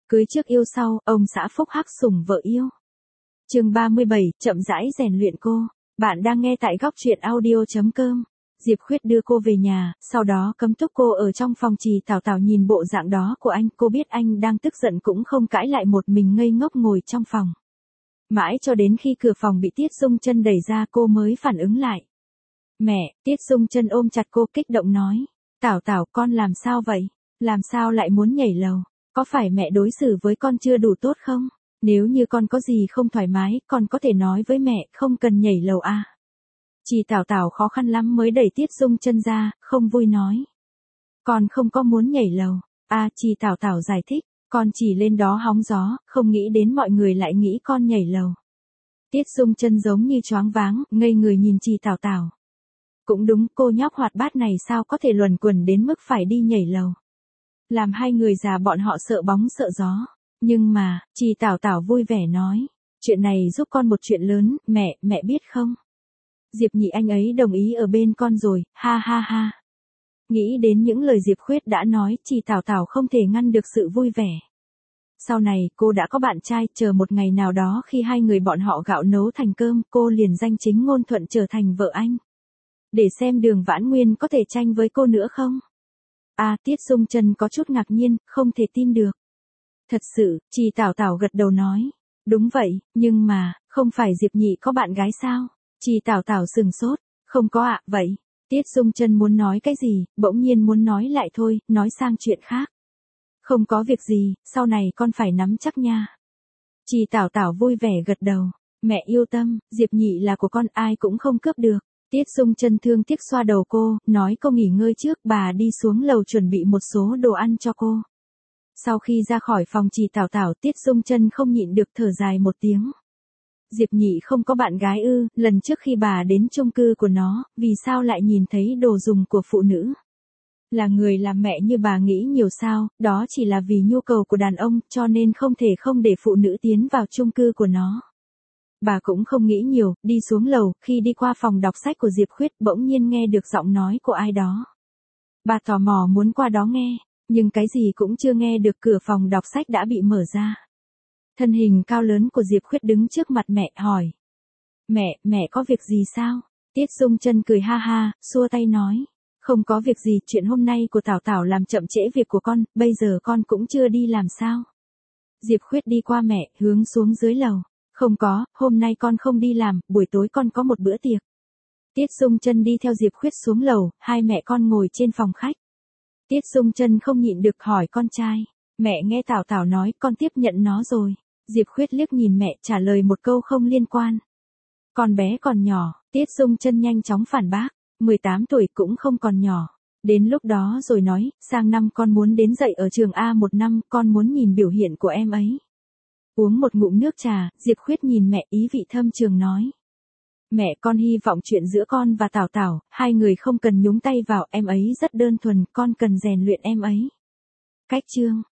Cưới trước yêu sau, ông xã phúc hắc sủng vợ yêu. Chương 37, chậm rãi rèn luyện cô. Bạn đang nghe tại góc truyện audio.com. Diệp Khuyết đưa cô về nhà, sau đó cấm túc cô ở trong phòng. Trì Tảo Tảo nhìn bộ dạng đó của anh, cô biết anh đang tức giận cũng không cãi lại, một mình ngây ngốc ngồi trong phòng. Mãi cho đến khi cửa phòng bị Tiết Dung Chân đẩy ra cô mới phản ứng lại. Mẹ, Tiết Dung Chân ôm chặt cô kích động nói. Tảo Tảo, con làm sao vậy? Làm sao lại muốn nhảy lầu? Có phải mẹ đối xử với con chưa đủ tốt không? Nếu như con có gì không thoải mái, con có thể nói với mẹ, không cần nhảy lầu à? Trì Tảo Tảo khó khăn lắm mới đẩy Tiết Dung Chân ra, không vui nói. Con không có muốn nhảy lầu. Trì Tảo Tảo giải thích, con chỉ lên đó hóng gió, không nghĩ đến mọi người lại nghĩ con nhảy lầu. Tiết Dung Chân giống như choáng váng, ngây người nhìn Trì Tảo Tảo. Cũng đúng, cô nhóc hoạt bát này sao có thể luẩn quẩn đến mức phải đi nhảy lầu. Làm hai người già bọn họ sợ bóng sợ gió. Nhưng mà, Trì Tảo Tảo vui vẻ nói. Chuyện này giúp con một chuyện lớn, mẹ biết không? Diệp Nhị anh ấy đồng ý ở bên con rồi, ha ha ha. Nghĩ đến những lời Diệp Khuyết đã nói, Trì Tảo Tảo không thể ngăn được sự vui vẻ. Sau này, cô đã có bạn trai, chờ một ngày nào đó khi hai người bọn họ gạo nấu thành cơm, cô liền danh chính ngôn thuận trở thành vợ anh. Để xem Đường Vãn Nguyên có thể tranh với cô nữa không? Tiết Dung Chân có chút ngạc nhiên, không thể tin được. Thật sự, Trì Tảo Tảo gật đầu nói. Đúng vậy, nhưng mà, không phải Diệp Nhị có bạn gái sao? Trì Tảo Tảo sừng sốt. Không có ạ, vậy. Tiết Dung Chân muốn nói cái gì, bỗng nhiên muốn nói lại thôi, nói sang chuyện khác. Không có việc gì, sau này con phải nắm chắc nha. Trì Tảo Tảo vui vẻ gật đầu. Mẹ yêu tâm, Diệp Nhị là của con, ai cũng không cướp được. Tiết Dung Chân thương tiếc xoa đầu cô, nói cô nghỉ ngơi trước, bà đi xuống lầu chuẩn bị một số đồ ăn cho cô. Sau khi ra khỏi phòng Trì Tảo Tảo, Tiết Dung Chân không nhịn được thở dài một tiếng. Diệp Nhị không có bạn gái ư? Lần trước khi bà đến chung cư của nó, vì sao lại nhìn thấy đồ dùng của phụ nữ? Là người làm mẹ như bà nghĩ nhiều sao, đó chỉ là vì nhu cầu của đàn ông, cho nên không thể không để phụ nữ tiến vào chung cư của nó. Bà cũng không nghĩ nhiều, đi xuống lầu, khi đi qua phòng đọc sách của Diệp Khuyết, bỗng nhiên nghe được giọng nói của ai đó. Bà tò mò muốn qua đó nghe, nhưng cái gì cũng chưa nghe được, cửa phòng đọc sách đã bị mở ra. Thân hình cao lớn của Diệp Khuyết đứng trước mặt mẹ, hỏi. Mẹ có việc gì sao? Tiết Dung Chân cười ha ha, xua tay nói. Không có việc gì, chuyện hôm nay của Tảo Tảo làm chậm trễ việc của con, bây giờ con cũng chưa đi làm sao? Diệp Khuyết đi qua mẹ, hướng xuống dưới lầu. Không có, hôm nay con không đi làm, buổi tối con có một bữa tiệc. Tiết Dung Chân đi theo Diệp Khuyết xuống lầu, hai mẹ con ngồi trên phòng khách. Tiết Dung Chân không nhịn được hỏi con trai. Mẹ nghe Tảo Tảo nói, con tiếp nhận nó rồi. Diệp Khuyết liếc nhìn mẹ, trả lời một câu không liên quan. Con bé còn nhỏ, Tiết Dung Chân nhanh chóng phản bác. 18 tuổi cũng không còn nhỏ. Đến lúc đó rồi nói, sang năm con muốn đến dạy ở trường A một năm, con muốn nhìn biểu hiện của em ấy. Uống một ngụm nước trà, Diệp Khuyết nhìn mẹ ý vị thâm trường nói. Mẹ, con hy vọng chuyện giữa con và Tảo Tảo, hai người không cần nhúng tay vào, em ấy rất đơn thuần, con cần rèn luyện em ấy. Cách chương.